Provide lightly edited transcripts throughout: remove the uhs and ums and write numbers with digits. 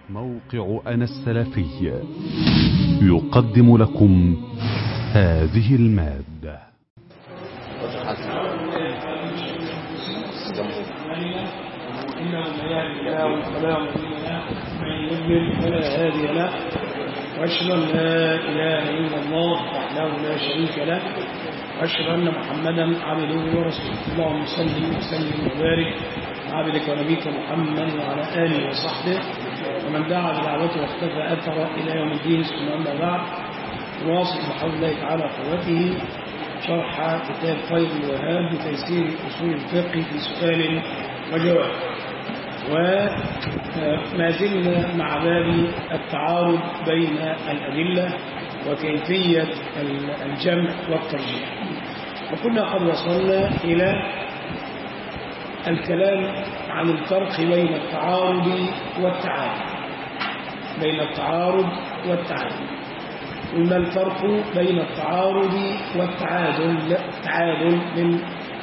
موقع أنا السلفي يقدم لكم هذه المادة. إنه من يهدي الله فلا مضل له ومن يضلل فلا هادي له وأشهد أن لا إله إلا الله وحده لا شريك له وأشهد أن محمدا عبده ورسوله. اللهم صل وسلم وبارك على عبدك ونبيك محمد وعلى آله وصحبه ومن دعا بدعوته واختفى أثر إلى يوم الدين. ثم أما بعد، نواصل بحول الله تعالى قوته شرح كتاب فيض الوهاب بتيسير أصول الفقه في سؤال وجواب، وما زلنا مع باب التعارض بين الأدلة وكيفية الجمع والترجيح. وكنا قد وصلنا إلى الكلام عن الفرق بين التعارض والتعادل. قلنا الفرق بين التعارض والتعادل من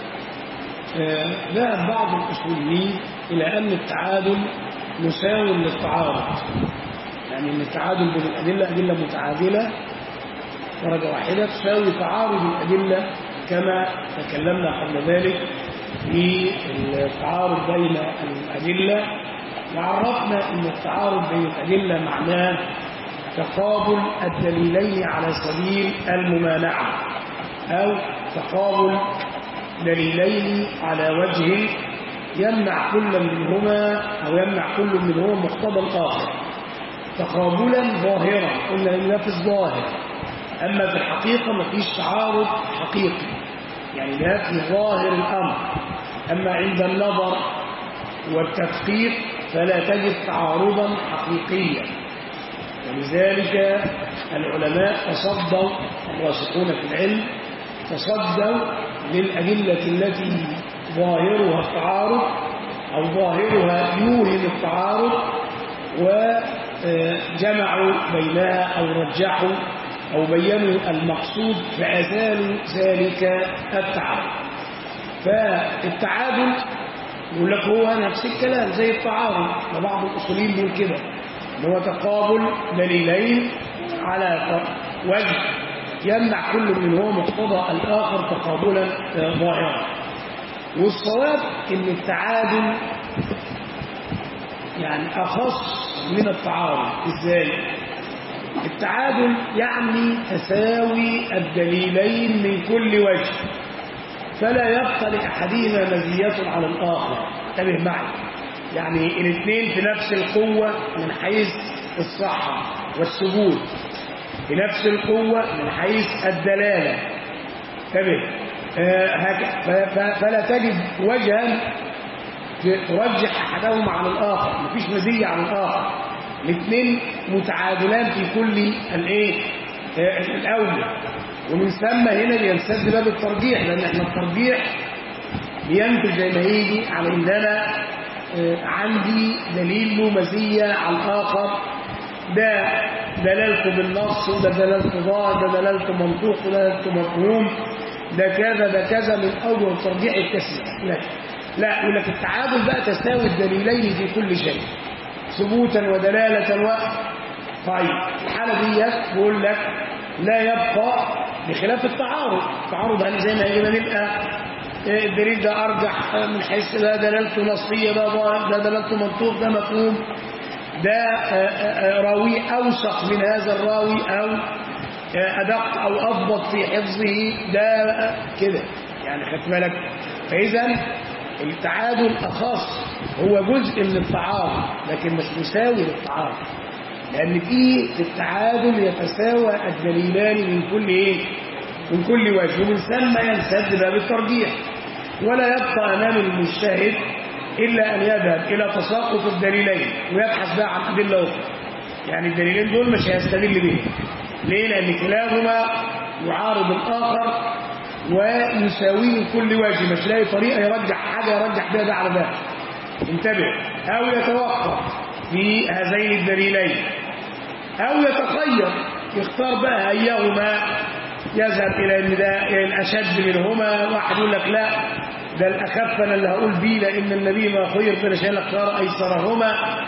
ذهب بعض الأصوليين إلى أن التعادل مساو للتعارض، يعني أن التعادل بين الأدلة أدلة متعادلة درجة واحدة تساوي تعارض الأدلة، كما تكلمنا قبل ذلك في التعارض بين الأدلة، وعرفنا أن التعارض بين الأدلة معناه تقابل الدليلين على سبيل الممانعة، أو تقابل دليلين على وجه يمنع كل منهما مقتضى الآخر تقابلا ظاهرا. قلنا إنه في الظاهر، أما في الحقيقة ما فيش تعارض حقيقي، يعني ده في ظاهر الأمر. أما عند النظر والتدقيق فلا تجد تعارضا حقيقيا، ولذلك العلماء تصدوا، الراسخون في العلم تصدوا للأدلة التي ظاهرها التعارض أو ظاهرها يوهم التعارض، وجمعوا بينها أو رجحوا أو بينوا المقصود فأزالوا ذلك التعارض. فالتعادل يقول لك هو نفس الكلام زي التعارض، وبعض الأصوليين بيقول كده، هو تقابل دليلين على وجه يمنع كل منهما مقتضى الآخر تقابلا ظاهرا. والصواب ان التعادل يعني أخص من التعارض. ازاي؟ التعادل يعني تساوي الدليلين من كل وجه، فلا يبقى لأحدهما مزية على الآخر. انتبه معي، يعني الاثنين في نفس القوة من حيث الصحة والثبوت، في نفس القوة من حيث الدلالة. انتبه، فلا تجد وجها ترجح أحدهما على الآخر، مفيش مزية على الآخر، الاثنين متعادلان في كل الأولى. ومن ثم هنا بينسد باب الترجيح، لأن احنا الترجيح بينتج زي ما يجي على إن أنا عندي دليل له مزية على الآخر، ده دلالته بالنص وده دلالته ظاهر، ده دلالته منطوق وده دلالته مفهوم، ده كذا من أول الترجيح الكثير. لا يقول لك التعادل بقى تساوي الدليلين في كل شيء ثبوتا ودلالة طيب الحالة دي بقول لك لا يبقى بخلاف التعارض يعني زي ما يجب أن نبقى الدليل ده أرجح من حيث ده دلالته نصية، ده ظاهر، ده دلالته منطوق، ده مفهوم، ده راوي أوثق من هذا الراوي أو أدق أو أضبط في حفظه، ده كده يعني. خدت بالك؟ فإذا التعادل أخص، هو جزء من التعارض لكن مش مساوي للتعارض، لأن في التعادل يتساوى الدليلان من كل وجه، ومن ثم ينسد باب الترجيح. ولا يبقى أمام المجتهد إلا أن يذهب إلى تساقط الدليلين ويبحث بقى عن أدلة أخرى، يعني الدليلين دول مش هيستدل بهم. ليه؟ لأن كلاهما يعارض الآخر ويساويه كل وجه، مش لاقي طريقة يرجح حاجة يرجح بها ده على ده. انتبه، أو يتوقف في هذين الدليلين أو يتخير يختار بقى أيهما يذهب إلى أن ده الأشد منهما. واحد يقول لك لا ده الأخف أنا اللي هقول بيه لأن النبي ما خير فأنا شايل اختار أيسرهما،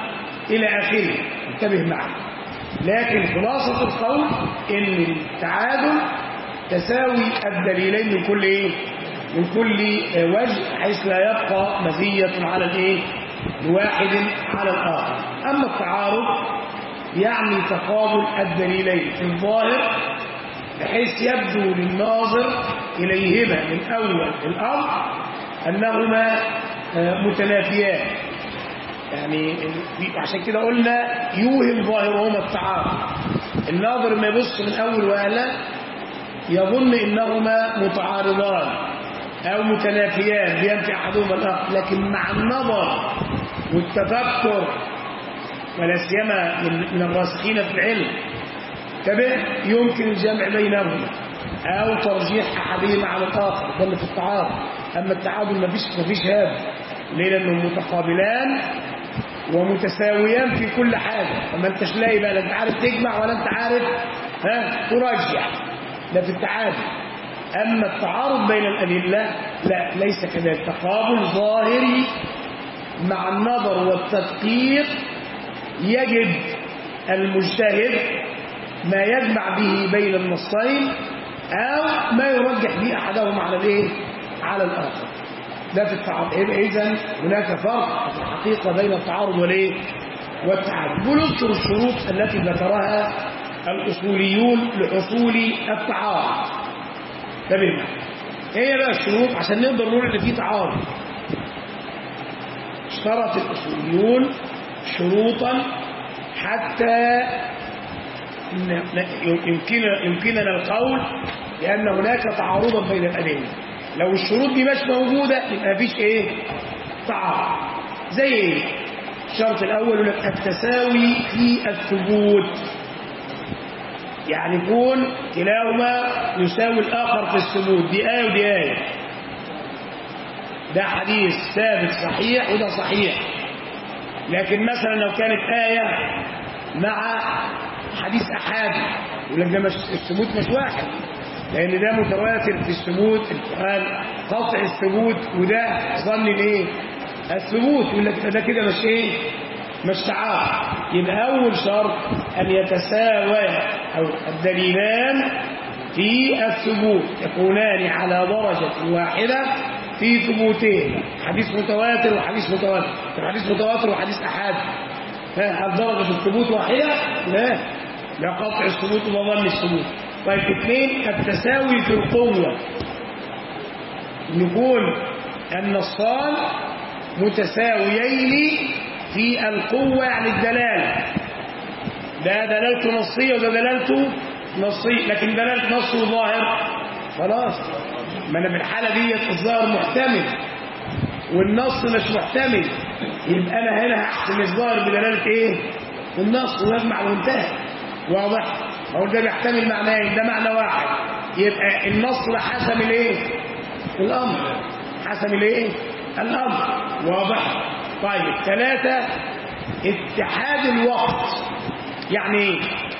إلى آخره. انتبه معي. لكن خلاصة القول إن التعادل تساوي الدليلين من كل إيه؟ من كل وجه، حيث لا يبقى مزية على الإيه؟ الواحد على الآخر. أما التعارض يعني تقابل الدليلين في الظاهر، بحيث يبدو للناظر إليهما من أول الأمر أنهما متنافيان. يعني عشان كده قلنا يوهم ظاهرهما التعارض. الناظر ما يبص من أول وهلة يظن إنهما متعارضان أو متنافيان بينفي أحدهما الآخر، لكن مع النظر والتفكر ولا سيما من الراسخين في العلم يمكن الجمع بينهما أو ترجيح أحدهما على الآخر. ده اللي في التعارض. أما التعادل ما فيش هذا. ليه؟ لأنهم متقابلان ومتساويان في كل حاجة. فما انتش لاقي بقى لا انت عارف تجمع ولا انت عارف ترجح. ده في التعادل. أما التعارض بين الأدلة لا، ليس كذلك. تقابل ظاهري مع النظر والتدقيق يجد المجتهد ما يجمع به بين النصين أو ما يرجح به أحدهم على الإيه؟ على الآخر. ده في التعارض. إذن هناك فرق في الحقيقة بين التعارض والتعارض. ونذكر الشروط التي ذكرها الأصوليون لحصول التعارض. تمام. ايه بقى الشروط عشان نقدر نقول ان في تعارض؟ اشترط الأصوليون شروطا حتى يمكننا القول بأن هناك تعارضا بين الأدلة. لو الشروط دي مش موجودة يبقى مفيش ايه؟ تعارض. زي ايه؟ الشرط الأول يقول لك التساوي في الثبوت، يعني يكون كلاهما يساوي الآخر في الثبوت. دي آية ودي آية، ده حديث ثابت صحيح وده صحيح. لكن مثلا لو كانت آية مع حديث أحاد يقول لك ده مش الثبوت مش واحد، لأن ده متواتر في الثبوت القرآن قطع الثبوت وده ظن الايه؟ الثبوت. يقول لك ده كده مش ايه؟ مش تعارض. يبقى أول شرط أن يتساوى أو الدليلان في الثبوت يكونان على درجة واحدة في ثبوتين. حديث متواتر وحديث متواتر، حديث متواتر وحديث أحاد، هل درجة الثبوت واحدة؟ لا قطع الثبوت وظن الثبوت. طيب اثنين، التساوي في القوة، يكون النصان متساويين في القوة، يعني الدلالة، ده دلالته نصية وده دلالته نصية، لكن دلالة نص وظاهر خلاص. ما أنا في الحالة دي الظاهر محتمل والنص مش محتمل، يبقى أنا هنا هحسم الظاهر بدلالة إيه؟ النص ويجمع وانتهى. واضح؟ أقول ده بيحتمل معناه، ده معنى واحد، يبقى النص حسم الإيه؟ الأمر، حسم الإيه؟ الأمر. واضح؟ طيب ثلاثة، اتحاد الوقت. يعني ايه؟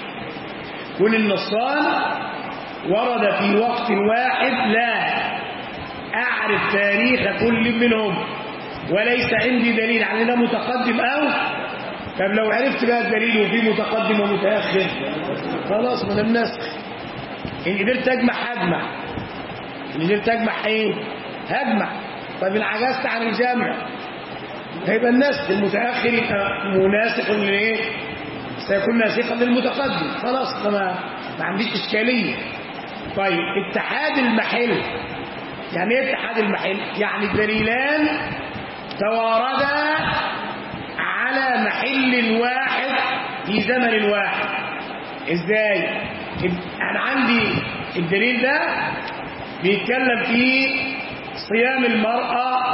كل النصان ورد في وقت واحد، لا أعرف تاريخ كل منهم وليس عندي دليل على ده متقدم أو. طب لو عرفت بقى الدليل وفي متقدم ومتأخر خلاص من النسخ. إن قدرت أجمع هجمع، إن قدرت أجمع إيه؟ هجمع. طب إن عجزت عن الجمع هيبقى النسخ. المتأخر يبقى مناسخ لإيه؟ سيكون ناسخا للمتقدم. خلاص ما عنديش إشكالية. طيب اتحاد المحل. يعني ايه اتحاد المحل؟ يعني الدليلان تواردا على محل واحد في زمن واحد. ازاي؟ انا عندي الدليل ده بيتكلم في صيام المرأة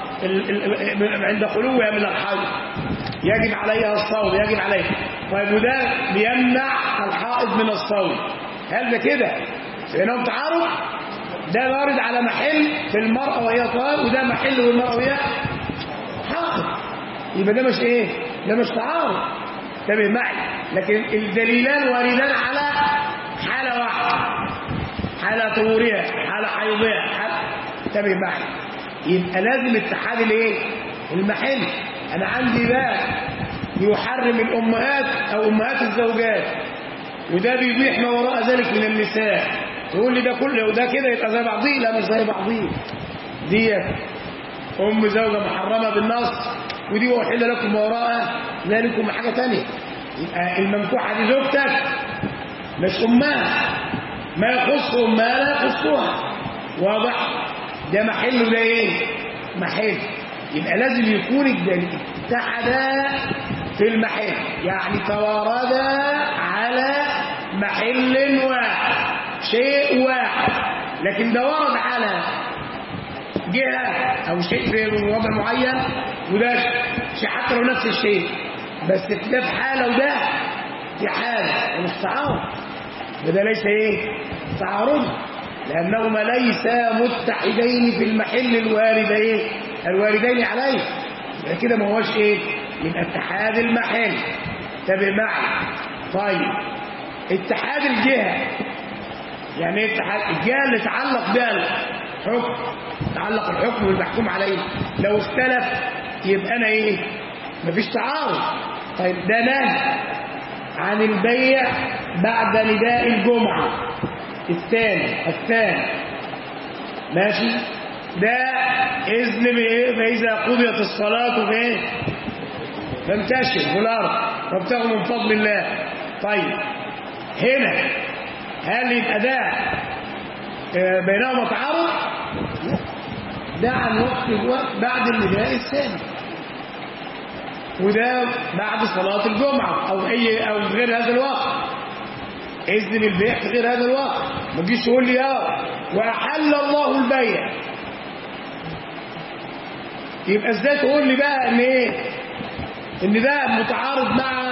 عند خلوها من الحيض، يجب عليها الصوم، يجب عليها. طيب وده بيمنع الحائض من الصوم، هل ده كده بينهم تعارض؟ ده وارد على محل في المرأة وهي طاهر، وده محل والمرأة وهي حائض، يبقى ده مش ايه؟ ده مش تعارض. انتبه معي. لكن الدليلان واردان على حالة واحدة، حالة طهورها، حالة حيضها، حالة. انتبه معي. يبقى لازم اتحاد الايه؟ المحل. انا عندي بقى بيحرم الأمهات أو أمهات الزوجات، وده بيبيح ما وراء ذلك من النساء. تقول لي ده كله وده كده يبقى زي بعضيه؟ لا، مش زي بعضيه. دي أم زوجة محرمة بالنص، ودي وحل لكم ما وراء ذلكم حاجة تانية. يبقى الممكوحة دي زوجتك مش أمها، ما يخص أمها لا يخصها. واضح؟ ده محل وده إيه؟ محل. يبقى لازم يكون الدليل اتحدا في المحل، يعني تواردا على محل واحد، شيء واحد. لكن ده ورد على جهة أو شيء في وضع معين، وده شيء حتى لو نفس الشيء، بس ده في حالة وده في حالة، مش تعارض. ده ليس ايه؟ تعارض، لأنهما ليسا متحدين في المحل الواردين عليه. يبقى كده ما هوش ايه؟ يبقى اتحاد المحل. تابع معي. طيب اتحاد الجهة، يعني ايه اتحاد الجهة؟ اللي تعلق بها الحكم، تعلق الحكم والمحكوم عليه. لو اختلف يبقى انا ايه؟ مفيش تعارض. طيب ده نهي عن البيع بعد نداء الجمعة الثاني، ماشي؟ ده إذن بإيه؟ فإذا قضيت الصلاة فإيه؟ فانتشر في الأرض وابتغوا من فضل الله. طيب هنا هل يبقى ده بينهما تعارض؟ ده عن وقت بعد النداء الثاني، وده بعد صلاة الجمعة أو غير هذا الوقت. إذن البيع في غير هذا الوقت. ما تجيش تقول لي وأحل الله البيع، يبقى ازاي تقول لي بقى ان ايه؟ ان ده متعارض مع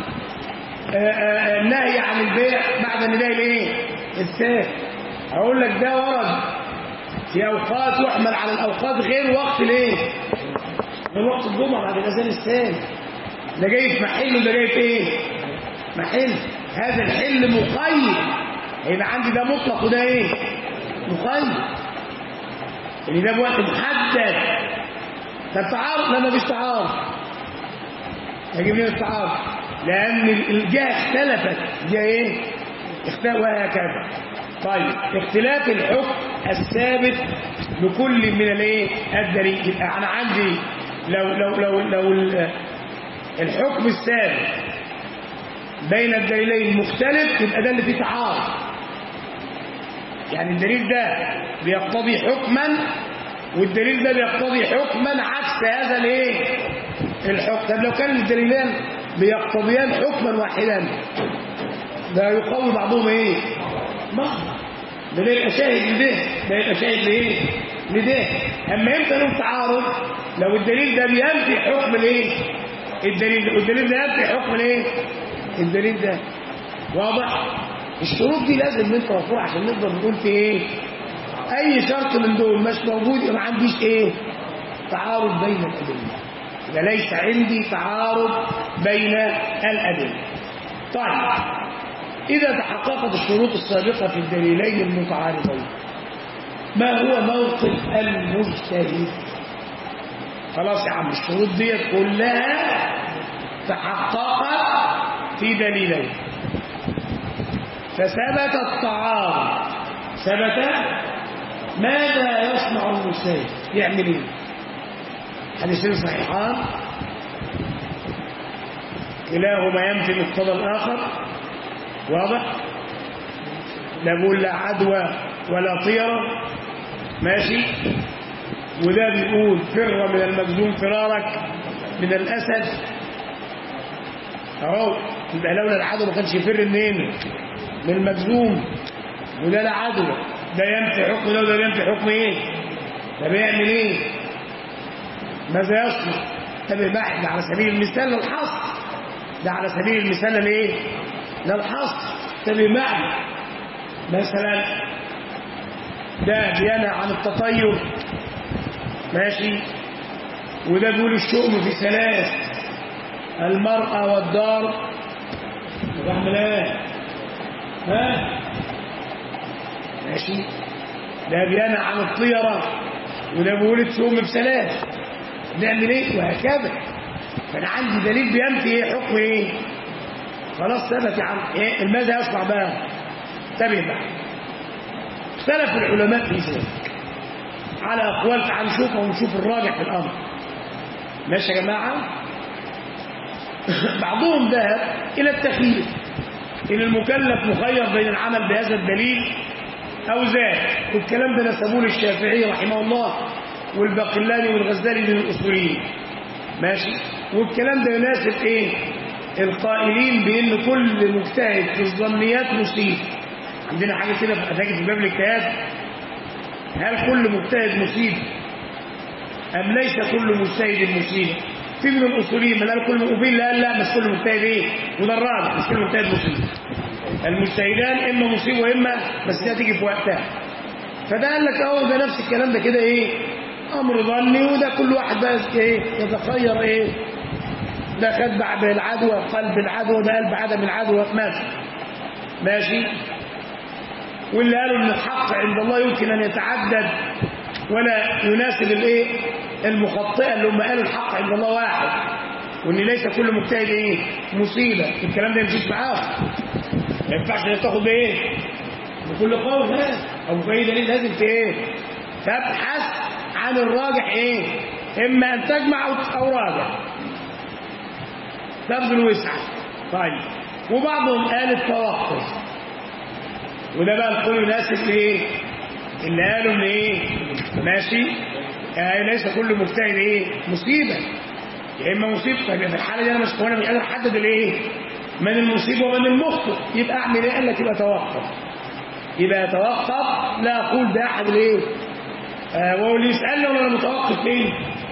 النهي عن البيع بعد النداء الايه؟ الثاني. اقول لك ده ورد في اوقات يحمل على الاوقات غير وقت الايه؟ غير وقت الجمعة بعد الاذان الثاني. ده جاي في محل وده جاي في ايه؟ محل. هذا الحل مقيد، هيبقى عندي ده مطلق وده ايه؟ مقيد، يعني ده بوقت محدد. ده تعارض؟ لا، مفيش تعارض. يجب لنا التعارض لان الجهة اختلفت، دي ايه؟ اختلاف وهكذا. طيب اختلاف الحكم الثابت لكل من الايه؟ الدليل. يبقى انا عندي لو الحكم الثابت بين الدليلين مختلف، يبقى ده اللي فيه تعارض. يعني الدليل ده بيقتضي حكما والدليل ده بيقتضي حكما عكس هذا الايه؟ الحكم. طب لو كان الدليلان بيقتضيان حكما واحدا، ده يقوي بعضهم ايه؟ بعض. ده يبقى شاهد لده، ده يبقى شاهد لايه؟ لده. اما امتى له تعارض؟ لو الدليل ده بينفي حكم الايه؟ الدليل، والدليل ده ينفي حكم الايه؟ الدليل ده. واضح؟ الشروط دي لازم انت توفرها عشان نقدر نقول في ايه؟ اي شرط من دول مش موجود يبقى ما عنديش ايه؟ تعارض بين الادله. يبقى ليس عندي تعارض بين الادله. طيب اذا تحققت الشروط السابقه في الدليلين المتعارضين، ما هو موقف المجتهد؟ خلاص يا عم، الشروط دي كلها تحققت في دليلين، فثبت التعارض، ثبت. ماذا يصنع المجتهد؟ يعمل ايه؟ حديثين صحيحان كلاهما ينفي مقتضى الاخر. واضح؟ لا بقول لا عدوى ولا طيره، ماشي؟ وده بيقول فر من المجذوم فرارك من الاسد. اهو يبقى لولا العدوى ما كانش يفر منين؟ من المجذوم. وده لا عدوى، ده ينفي حكم ده وده ينفي حكم ايه؟ ده بيعمل ايه؟ ماذا يصنع؟ طب بقى ده على سبيل المثال للحصر، ده على سبيل المثال لايه؟ للحصر. طب بقى مثلا ده بينهى عن التطير، ماشي؟ وده بيقول الشؤم في ثلاث: المرأة والدار. بعمل ايه؟ ماشي؟ ده بينهى عن الطيرة، وده بيقول الشؤم في ثلاث. نعمل ايه؟ وهكذا. فانا عندي دليل بينفي ايه حكم ايه خلاص ثبت يا عم ايه ماذا يصنع بقى انتبه بقى اختلف العلماء في ذلك على اقوال تعال نشوفها ونشوف الراجح في الامر ماشي يا جماعه بعضهم ذهب الى التخيير ان المكلف مخير بين العمل بهذا الدليل او ذاك والكلام ده نسبوه للشافعي رحمه الله والباقلاني والغزالي من الاصوليين ماشي والكلام ده يناسب ايه القائلين بان كل مجتهد في الظنيات مصيب عندنا حاجه كده هتجد في باب الاجتهاد هل كل مجتهد مصيب ام ليس كل مجتهد مصيب في من الاصوليين من قال كل مقبل لا مش كل مجتهد ايه وده الراجح مش كل مجتهد مصيب المجتهدان اما مصيب واما بس دي هتيجي في وقتها فده قال لك اهو ده نفس الكلام ده كده ايه امر ظني وده كل واحد بقى ايه يتخير ايه ده خد بعد العدوى قلب العدوى ده قلب عدم العدوى ماشي واللي قالوا ان الحق عند الله يمكن ان يتعدد ولا يناسب الايه المخطئه اللي هم قالوا الحق عند الله واحد وان ليس كل مجتهد ايه مصيبه الكلام ده يمشيش معاه ما ينفعش تاخد بايه بكل قول او باي دليل لازم في ايه تبحث عن الراجح ايه اما ان تجمع او راجح تبذل وسعه طيب وبعضهم قال التوقف وده بقى القول يناسب ايه اللي قالوا ان ايه ماشي ليس كل مجتهد ايه مصيبه يا اما مصيبه طيب في الحاله دي انا مش قادر احدد الايه من المصيبه ومن المخطئ يبقى اعمل ايه قال لك يبقى توقف لا اقول ده احد الايه واللي يسالني وانا متوقف ايه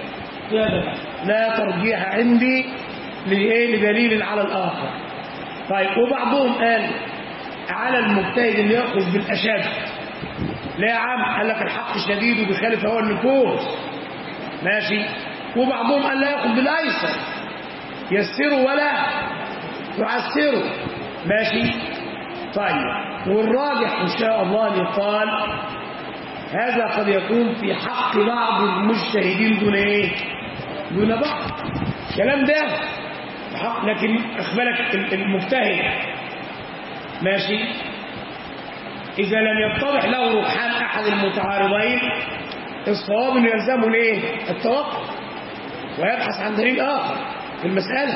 لا ترجيح عندي لايه لدليل على الاخر طيب وبعضهم قال على المجتهد اللي ياخذ بالاشد لا يا عم قال لك الحق شديد وبيخالف هو النفوس ماشي وبعضهم قال لا ياخذ بالايسر يسره ولا يعسره ماشي طيب والراجح ان شاء الله يقال هذا قد يكون في حق بعض المجتهدين دون ايه دون بعض الكلام ده حق لكن اخبرك المجتهد ماشي اذا لم يتضح له رجحان احد المتعارضين الصواب انه يلزمه الايه التوقف ويبحث عن دليل اخر في المساله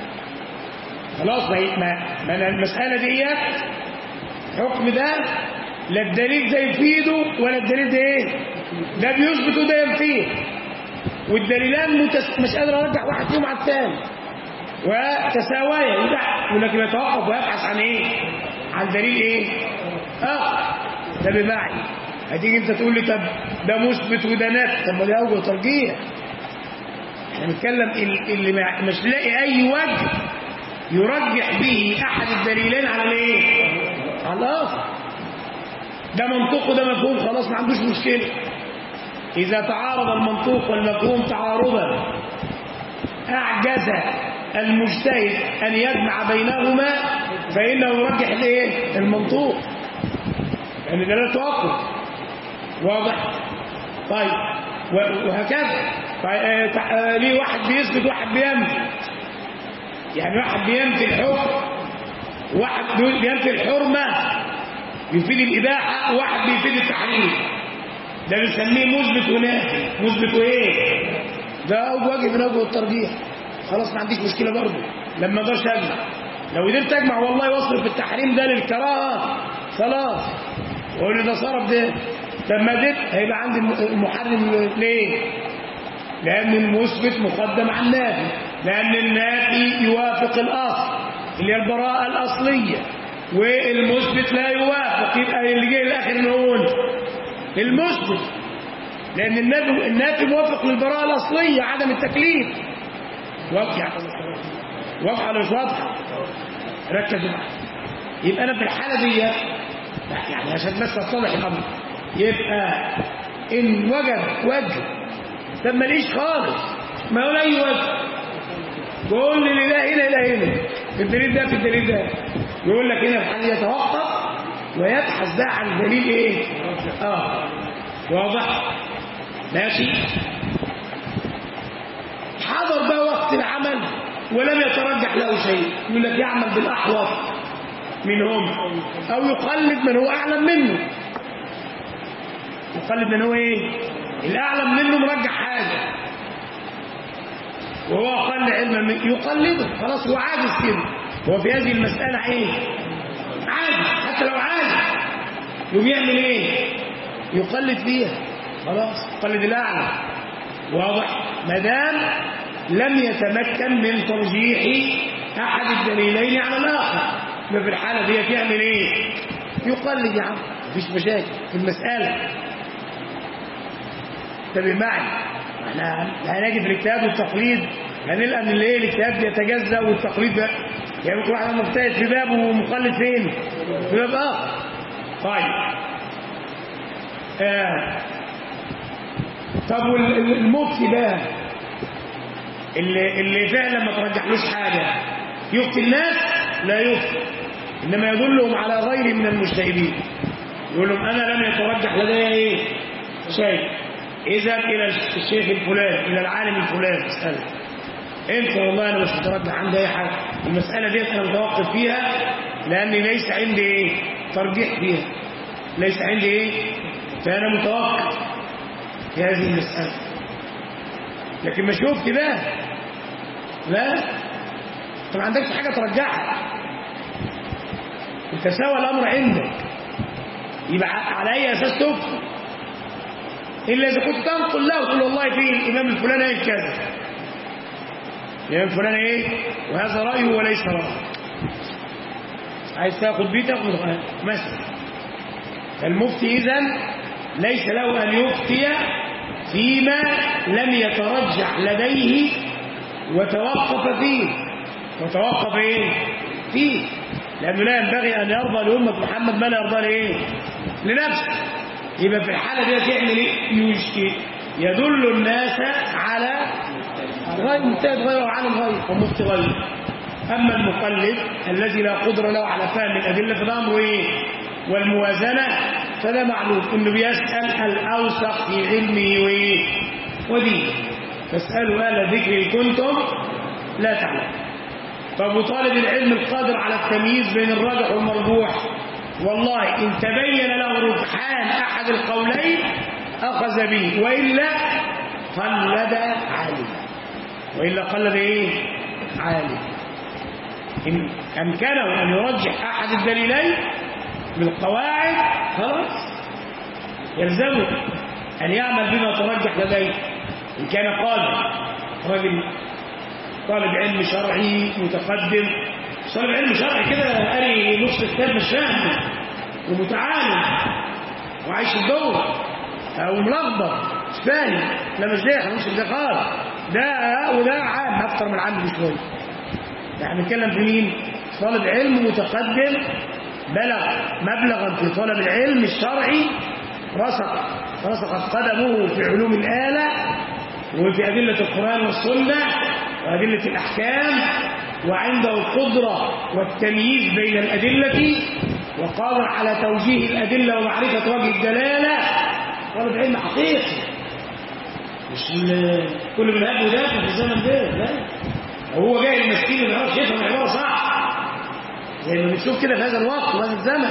خلاص ما المساله ديت حكم ده لا الدليل ده يفيده ولا الدليل ده ايه ده بيثبت وده ينفيه والدليلان مش قادر ارجح واحد فيهم على الثاني وتساويا ولكن يتوقف ويبحث عن ايه عن دليل ايه ده بمعنى هتيجي انت تقول لي طب ده مثبت وده نافي طب ما ده اوجه ترجيح احنا بنتكلم اللي مش لاقي اي وجه يرجح به احد الدليلين على الايه على الاخر ده منطق وده مفهوم خلاص ما عندوش مشكله اذا تعارض المنطوق والمفهوم تعارضا اعجز المجتهد ان يجمع بينهما فانه يرجح الايه المنطوق يعني ده لا توقف واضح طيب وهكذا ليه واحد بيثبت واحد بينفي يعني واحد بينفي الحكم واحد بينفي الحرمه يفيد الاباحه وواحد بيفيد التحريم ده بنسميه مثبت ونافي مثبت وايه ده وجه من اوجه الترجيح خلاص ما عنديش مشكله برضه لما اقدرش اجمع لو قدرت اجمع والله واصرف التحريم ده للكراهه خلاص واقول ده صرف ده لما قدرت هيبقى عندي المحرم ليه لان المثبت مقدم على النافي لان النافي يوافق الاصل اللي هي البراءه الاصليه والمثبت لا يوافق يبقى اللي جاي الاخر نقول المثبت لان النافي موافق للبراءه الاصليه عدم التكليف واضحه ولا مش واضحه ركزوا معايا يبقى انا في الحاله دي يعني عشان بس اتضح الامر يبقى ان وجه طب ماليش خالص ما يقول اي وجه بقول لي لا هنا لا هنا الدليل ده في الدليل ده يقول لك هنا الحال يتوقف ويبحث ده عن دليل ايه واضح ماشي حضر بقى وقت العمل ولم يترجح له شيء، يقول لك يعمل بالأحوط منهم أو يقلد من هو أعلم منه. يقلد من هو إيه؟ الأعلم منه مرجح حاجة وهو أقل علما منه يقلده، خلاص هو عاجز كده. هو في هذه المسألة إيه؟ عاجز، حتى لو عاجز يقوم يعمل إيه؟ يقلد فيها، خلاص يقلد الأعلى. واضح؟ ما دام لم يتمكن من ترجيح أحد الدليلين على الآخر، ففي الحالة دي يعمل إيه؟ يقلد يا عم، مفيش مشاكل في المسألة. انتبه معي، احنا هنجد الاجتهاد والتقليد هنلقى ان الايه الاجتهاد يتجزأ والتقليد ده يعني كل واحد مجتهد في باب ومقلد فين؟ في باب آخر. طيب طب والمفتي بقى اللي فعلا ما ترجحلوش حاجه يفتي الناس؟ لا يفتي، انما يدلهم على غير من المجتهدين، يقول لهم انا لم يترجح لدي ايه شيء، اذهب الى الشيخ الفلاني، الى العالم الفلاني اساله انت والله انا مش مترجح عندي اي حاجه، المساله دي انا متوقف فيها لاني ليس عندي ايه ترجيح فيها، ليس عندي ايه، فانا متوقف في هذه المساله. لكن ما شفت بقى لا، انت ما عندكش حاجه ترجحها، انت سوى الامر عندك، يبقى على اي اساس تفتي؟ الا اذا كنت تنقل له وتقول والله في الامام الفلاني قال كذا، الامام الفلاني ايه وهذا رايه وليس رايه، عايز تاخد بيه تاخد مثلا. فالمفتي اذن ليس له ان يفتي فيما لم يترجح لديه وتوقف فيه، وتوقف ايه فيه، لانه لا ينبغي ان يرضى لامه محمد ما لا يرضى لايه لنفسه. يبقى في الحاله دي يعمل ايه؟ يدل الناس على غير مجتهد غيره وعالم غيره ومفتي غيره. اما المقلد الذي لا قدره له على فهم الادله فالامر ايه والموازنه، فده معلوم انه بيسال الاوثق في علمه وايه ودينه، فاسالوا اهل الذكر ان كنتم لا تعلمون. طب وطالب العلم القادر على التمييز بين الراجح والمرجوح، والله إن تبين له رجحان أحد القولين أخذ به، وإلا قلد عالما، وإلا قلد إيه عالما. إن أمكنه أن يرجح أحد الدليلين بالقواعد خلاص يلزمه أن يعمل بما ترجح لديه. إن كان قادر رجل طالب علم شرعي متقدم، طالب علم شرعي كده قاري نص كتاب مش فاهم ومتعالم وعايش الدور او ملخبط مش فاهم، لا مش داخل مش دخل ده وده عام اكتر من عام بشويه. يعني بنتكلم في مين؟ طالب علم متقدم بلغ مبلغا في طلب العلم الشرعي، رسخت قدمه في علوم الآلة وفي أدلة القرآن والسنة وأدلة الأحكام، وعنده القدرة والتمييز بين الأدلة، وقادر على توجيه الأدلة ومعرفة وجه الدلالة. طالب علم حقيقي، مش كل من هذا ودافع في الزمن ده، لا هو جاي المسكين اللي يعرف يفهم العبارة صح زي ما بنشوف كده في هذا الوقت وهذا الزمن.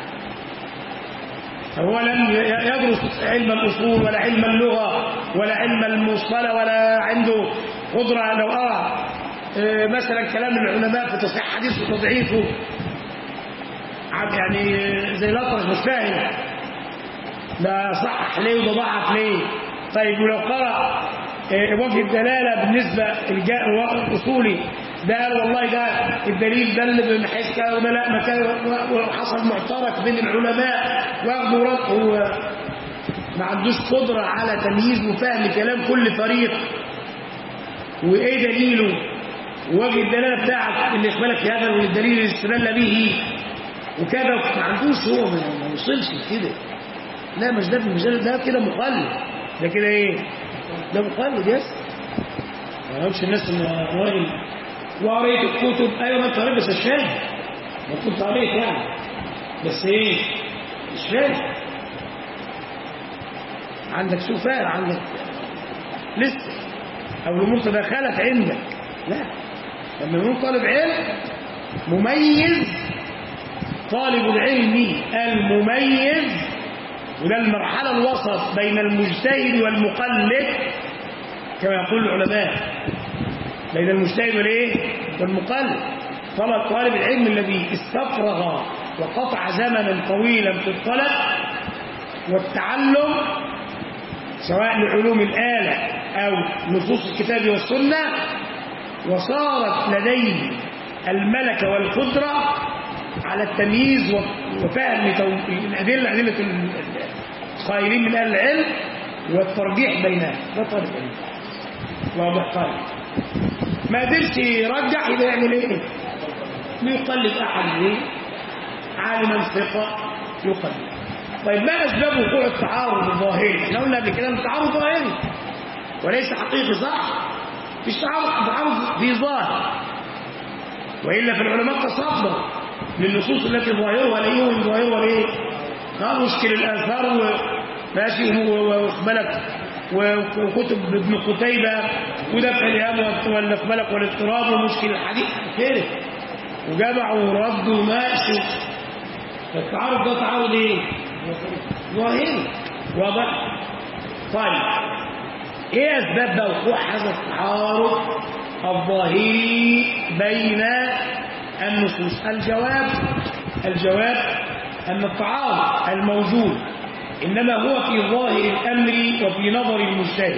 هو لم يدرس علم الأصول ولا علم اللغة ولا علم المصطلح ولا عنده قدرة لو مثلا كلام العلماء في تصحيح حديث وتضعيفه يعني زي الأطرش مش فاهم ده صحح ليه وده ضعف ليه. طيب ولو قرأ وجه الدلالة بالنسبة الأصولي ده قال والله ده الدليل دل من حيث كذا وده لا مكان، وحصل معترك بين العلماء واخدوا رد، هو ما عندوش قدرة على تمييز وفهم كلام كل فريق وايه دليله ووجه الدلاله بتاعك اللي يقبلك في هذا والدليل اللي استدل به وكذا، ما عندوش، هو ما وصلش كده. لا مش ده المجال ده كده مقلد، ده كده ايه؟ ده مقلد يس. ما يقولش الناس ان راجل وقريت الكتب، ايوه ما انت قريت بس مش فاهم، ما كنت قريت يعني بس ايه مش فاهم، عندك سفال، عندك لسه او الامور تدخلت عندك، لا لما نقول طالب علم مميز، طالب العلم المميز، وده المرحلة الوسط بين المجتهد والمقلد كما يقول العلماء، بين المجتهد والمقلد. طالب العلم الذي استفرغ وقطع زمنا طويلا في الطلب والتعلم سواء لعلوم الآلة أو نصوص الكتاب والسنة، وصارت لديه الملكة والقدرة على التمييز وفهم أدلة القائلين من أهل العلم والترجيح بينها. ده طالب علم واضح. طالب ما قدرش يرجح يبقى يعمل ايه؟ يقلد أحد عالما ثقة يقلد. طيب ما أسباب وقوع التعارض الظاهري؟ احنا قلنا قبل كده التعارض ظاهري وليس حقيقي، صح؟ مفيش تعارض في ظاهر، وإلا في العلماء تصدر للنصوص التي ظاهرها ليهم ظاهرها ايه؟ مشكل الآثار ماشي واقبلك وكتب ابن قتيبة ودفع الإهام والإقبالك والاضطراب ومشكل الحديث كده وجمعوا وردوا وماشوا. التعارض ده تعارض ايه؟ ظاهري واضح. طيب ايه اسباب بقى وقوع هذا التعارض الظاهري بين النصوص؟ الجواب ان التعارض الموجود انما هو في ظاهر الامر وفي نظر المجتهد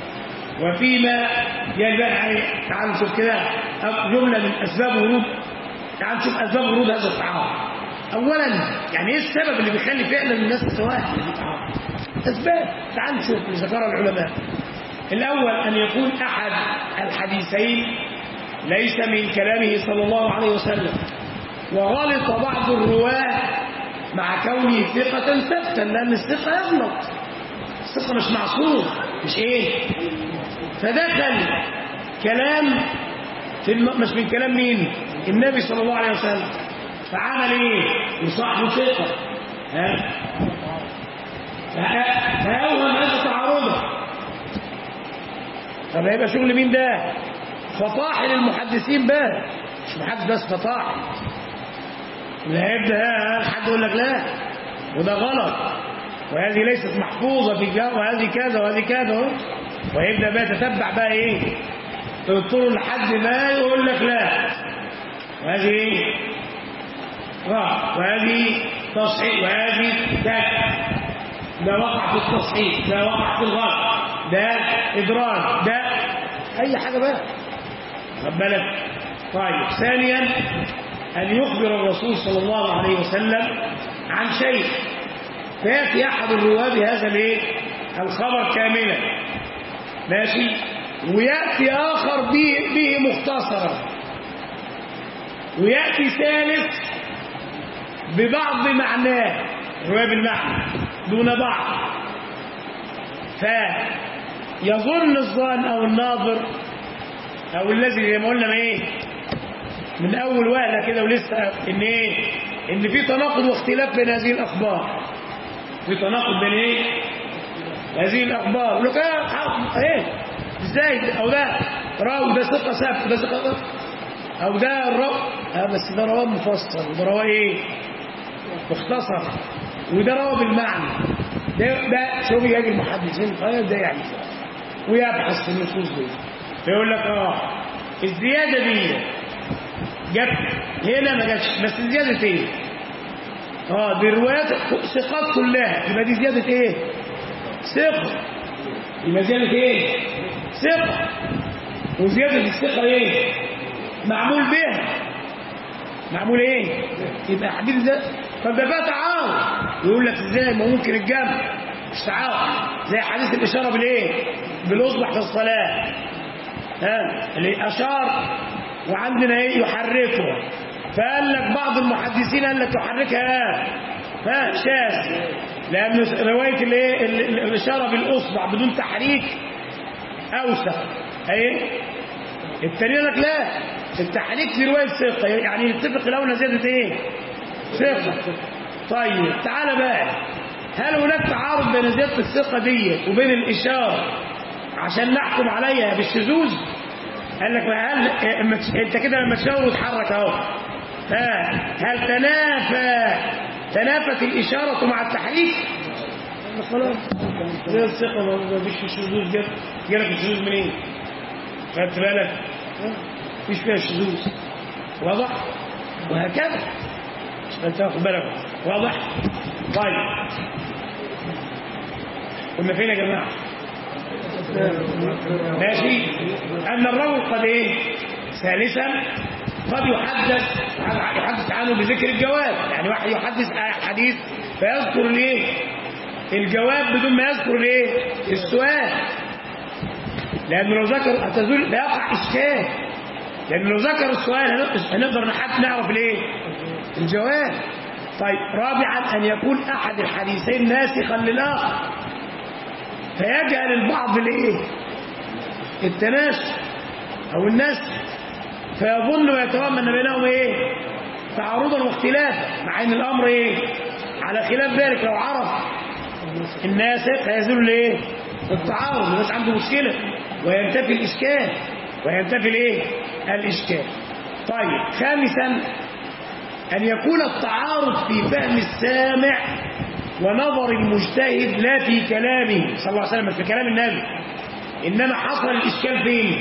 وفيما يعني تعال نشوف كده جمله من اسباب ورود. تعال نشوف اسباب ورود هذا التعارض. اولا يعني ايه السبب اللي بيخلي فعلا الناس تتواحد وتتعارض؟ اسباب تعال نشوف اللي ذكرها العلماء. الاول ان يكون احد الحديثين ليس من كلامه صلى الله عليه وسلم، وغلط بعض الرواه مع كونه ثقة ثبتا، لأن الثقة يغلط، الثقة مش معصوم، مش ايه؟ فدخل كلام مش من كلام مين؟ النبي صلى الله عليه وسلم، فعمل ايه؟ يصاحبه ثقة، فأوهم هذا تعارضه. طب هيبقى شغل مين ده؟ فطاحل المحدثين بقى، مش محدث بس فطاحل. لا يبدأ حد يقول لك لا وده غلط وهذه ليست محفوظة في الجامعة وهذه كذا وهذه كذا، ويبدأ بقى تتبع بقى ايه؟ تضطر لحد ما يقول لك لا وهذه ايه؟ وهذه تصحيح وهذه كذا، ده وقع في التصحيح، ده وقع في الغلط، ده إدراج، ده أي حاجة بقى، خد بالك. طيب ثانيا أن يخبر الرسول صلى الله عليه وسلم عن شيء فيأتي أحد الرواة بهذا الخبر كاملا ماشي، ويأتي آخر به مختصرا، ويأتي ثالث ببعض معناه، رواية بالمعنى دون بعض، فيظن الظان أو الناظر أو الذي زي ما قلنا من أول وهلة كده ولسه إن في تناقض واختلاف بين هذه الأخبار، في تناقض بين هذه الأخبار، يقول لك إزاي؟ أو ده راوي ده ثقة ثابت، ده ثقة، أو ده الراوي بس ده رواه مفصل، وده رواه مختصر، وده رواه بالمعنى، ده شوف يجي المحدثين ده يعني ويبحث في النصوص دي فيقول لك الزيادة دي جت هنا ما جاتش، بس الزيادة ايه؟ دي روايات ثقات كلها، يبقى دي زيادة ايه؟ ثقة، يبقى زيادة ايه؟ ثقة، وزيادة الثقة ايه؟ معمول بها، معمول ايه؟ يبقى حديث ده طب ده بقى تعارض، يقول لك ازاي؟ ما ممكن الجمع مش تعارض، زي حديث الإشارة بالإصبع في الصلاة، اللي أشار وعندنا يحركها، فقال لك بعض المحدثين قال لك يحركها شاذ، لأن رواية الإشارة بالإصبع بدون تحريك أوسع، التاني لك لا، التحريك في رواية ثقة، يعني يتفق الأولى زيادة ثقة. طيب تعالى بقى، هل هناك تعارض بين زيادة الثقة دي وبين الإشارة عشان نحكم عليها بالشذوذ؟ قال لك هل انت كده لما تشاور وتحرك اهو هل تنافت الاشاره مع التحريك؟ خلاص زي الثقه ما فيش شذوذ. جالك الشذوذ منين؟ خدت بالك؟ مفيش فيها شذوذ. واضح؟ وهكذا عشان تاخد بالك. واضح؟ طيب كنا فين يا جماعه؟ ماشي. ان الرجل قد ايه؟ ثالثا قد يحدث عنه بذكر الجواب. يعني واحد يحدث حديث فيذكر الايه؟ الجواب بدون ما يذكر الايه؟ السؤال. لانه لو ذكر هتزول لا يقع اشكال. لانه لو ذكر السؤال هنقدر نعرف الايه؟ الجواب. طيب رابعا ان يكون احد الحديثين ناسخا للاخر فيجعل البعض الايه؟ التناسخ او النسخ فيظن ويتوهم ان بينهم ايه؟ تعارضا واختلافا، مع ان الامر ايه؟ على خلاف ذلك. لو عرف الناسخ هيزول الايه؟ التعارض. الناس عنده مشكله وينتفي الاشكال الايه؟ الاشكال. طيب خامسا ان يكون التعارض في فهم السامع ونظر المجتهد لا في كلامه صلى الله عليه وسلم، في كلام النبي، انما حصل الاشكال فين؟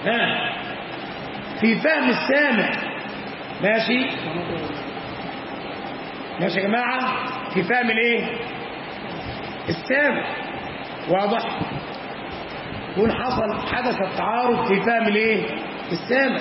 في فهم السامع. ماشي يا جماعه؟ في فهم الايه؟ السامع. واضح؟ يكون حدث التعارض في فهم الايه؟ السامع.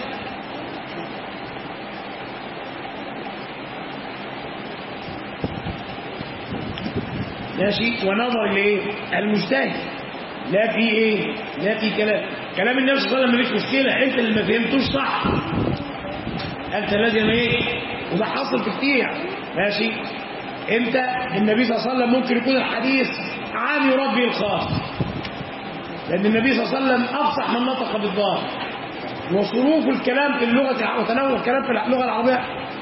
ماشي. ونظر الايه؟ المجتهد لا في ايه؟ لا في كلام النبي صلى الله عليه وسلم مفيش مشكله، انت اللي ما فهمتوش صح، انت لازم ايه؟ وده حصل كتير. ماشي. انت النبي صلى الله عليه وسلم ممكن يكون الحديث عام يراد به الخاص، لان النبي صلى الله عليه وسلم افصح من نطق بالظاهر، وصروف الكلام في اللغه وتنوع الكلام في اللغه العربيه.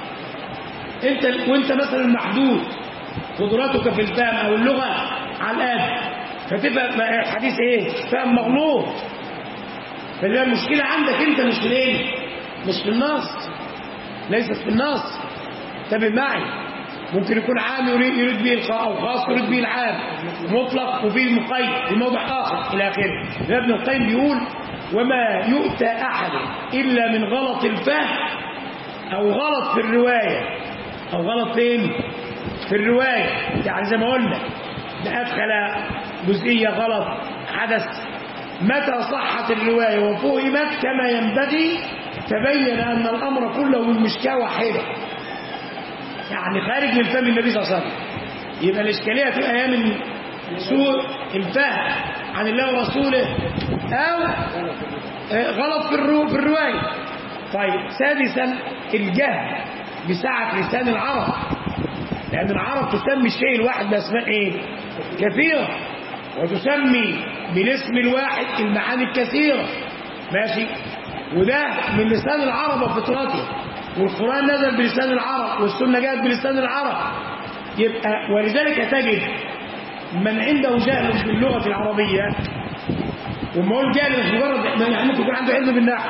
وانت مثلا محدود قدرتك في الفهم او اللغه على الآن، فتبقى الحديث ايه؟ فهم مغلوط. فده المشكله عندك انت، مش في ايه؟ مش في النص، ليست في النص. انتبه معي. ممكن يكون عام يريد به الخاص او خاص يريد به العام، مطلق وفيه مقيد في موضع اخر الى اخره. ابن القيم بيقول وما يؤتى احد الا من غلط الفهم او غلط في الروايه. او غلط فين؟ في الروايه. يعني زي ما قلنا ده ادخل جزئيه غلط حدث، متى صحت الروايه وفهمت كما ينبغي تبين ان الامر كله من مشكاه واحده، يعني خارج من فهم النبي صلى الله عليه وسلم. يبقى الاشكاليه تبقى من سوء الفهم عن الله ورسوله او غلط في الروايه. طيب سادسا الجهل بسعه لسان العرب، لان العرب تسمي الشيء الواحد باسماء ايه؟ كثيره، وتسمي بالاسم الواحد المعاني الكثيره. ماشي. وده من لسان العرب وفطرته، والقرآن نزل بلسان العرب والسنة جاءت بلسان العرب. يبقى ولذلك تجد من عنده جهل باللغة العربية، وما هو الجهل مش مجرد يعني ممكن يكون عنده علم بالنحو،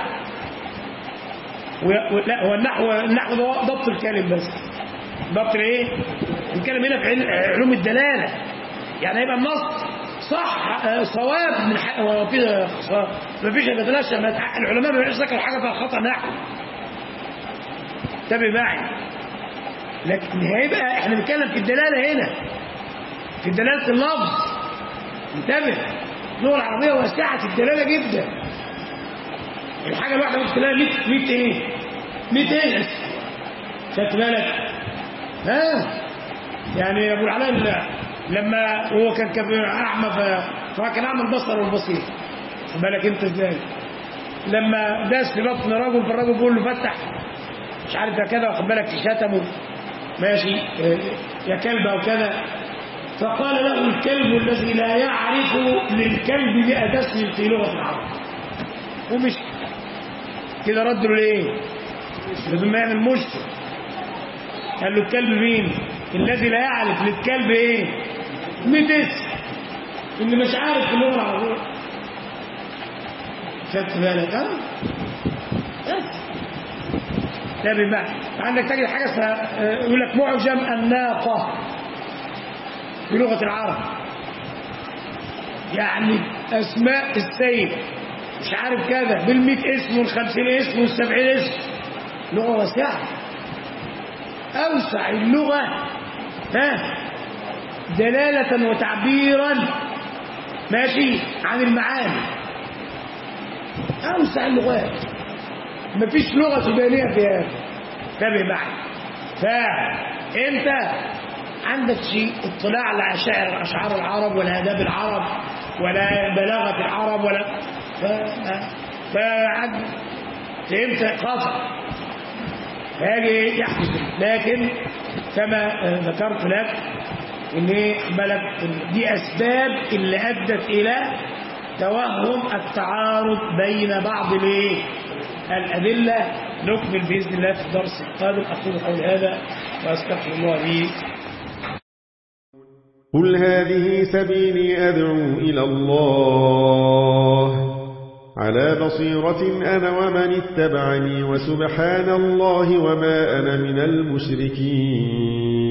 لا هو النحو ده ضبط الكلم بس. ضبط ايه؟ الكلم هنا في علوم الدلالة، يعني هيبقى النص صح صواب من حق ما فيش يتلاشى. العلماء ما بيعرفوا ذكر حاجة فيها خطأ نحو. انتبه معي. لكن هيبقى احنا بنتكلم في الدلاله هنا، في دلاله اللفظ. انتبه، اللغه العربيه واسعه الدلاله جدا. الحاجه الواحده ممكن تلاقي 100 ايه؟ 200. خدت بالك؟ يعني ابو العلاء لما هو كان اعمى فكان اعمى البصر والبصير. خد بالك انت ازاي؟ لما داس في بطن رجل فالرجل بيقول له فتح مش عارف كذا، واخد بالك شتمه ماشي يا كلب او كذا، فقال له الكلب الذي لا يعرف للكلب 100 اسم في لغه العرب، ومش كده رد له ليه؟ لازم ما يعمل مشكل. قال له الكلب مين؟ الذي لا يعرف للكلب ايه؟ 100 اسم، اللي مش عارف في اللغه العربيه. خدت بالك؟ ده بمعنى عندك تجد حاجة اسمها يقول لك معجم الناقة بلغة العرب، يعني أسماء السيد مش عارف كذا بال100 اسم وال50 اسم وال70 اسم، لغة واسعة. أوسع اللغة دلالة وتعبيرا ماشي عن المعاني، أوسع اللغات، مفيش لغة سودانية فيها ده بمعنى. فأنت عندك شيء اطلاع على أشعار العرب ولا آداب العرب ولا بلاغة العرب ولا فهمت خطأ هاجي يحدث. لكن كما ذكرت لك ان دي اسباب اللي ادت الى توهم التعارض بين بعض الادله. نكمل باذن الله في الدرس القادم. اقول قولي هذا واستغفر الله لي. قل هذه سبيلي أدعو إلى الله على بصيرة أنا ومن اتبعني وسبحان الله وما أنا من المشركين.